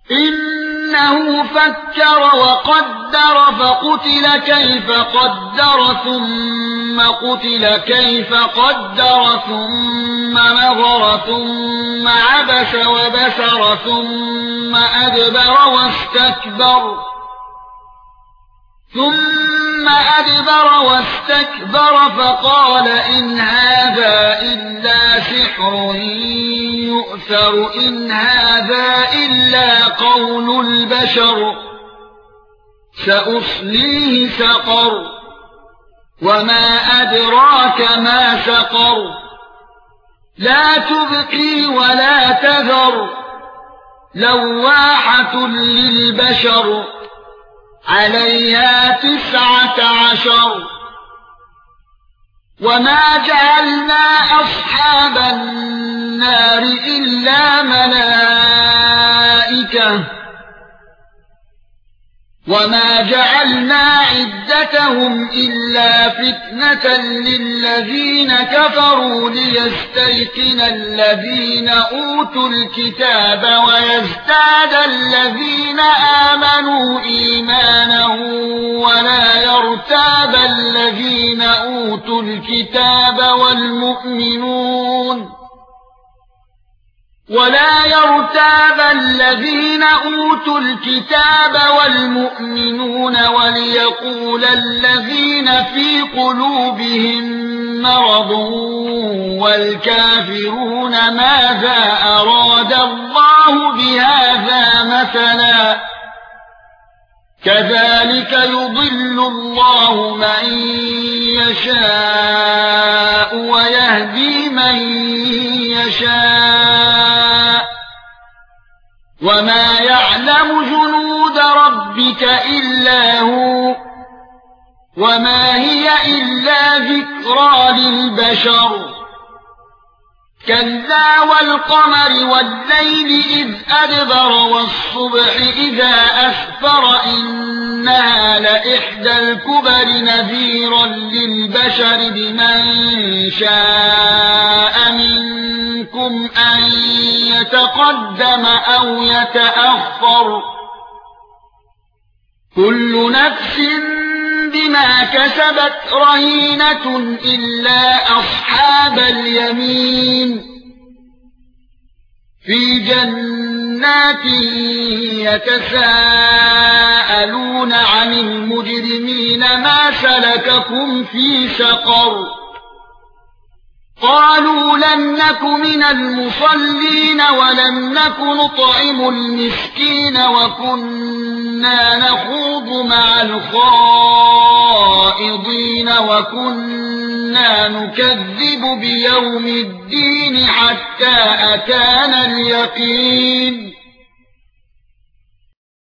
إنه فكر وقدر فقتل كيف قدر ثم قتل كيف قدر ثم نظر ثم عبس وبسر ثم أدبر واستكبر فقال إن هذا إلا سحر يؤثر إن هذا إلا قول البشر سأصليه سقر وما أدراك ما سقر لا تبقي ولا تذر لواحة للبشر عليها 19 وما جعلنا أصحاب النار إلا ملائكة وما جعلنا عدتهم إلا فتنة للذين كفروا ليستيقن الذين أوتوا الكتاب ويزداد الذين آمنوا إيمانا ولا يرتاب الذين أوتوا الكتاب والمؤمنون وليقول الذين في قلوبهم مرض والكافرون ماذا أراد الله بهذا مثلا كذلك يضل الله من يشاء ويهدي من يشاء وما يعلم جنود ربك إلا هو وما هي إلا ذكرى للبشر كلا والقمر والليل إذ أدبر والصبح إذا أسفر إنها لإحدى الكبر نذيرا للبشر بمن شاء منكم أن يتقدم أو يتأخر كل نفس بما كسبت رهينة إلا أصحاب اليمين في جنات يتساءلون عن المجرمين ما سلككم في سقر قالوا لم نك من المصلين ولم نك نطعم المسكين وكنا نخوض مع الخائضين وكنا نكذب بيوم الدين حتى أتانا اليقين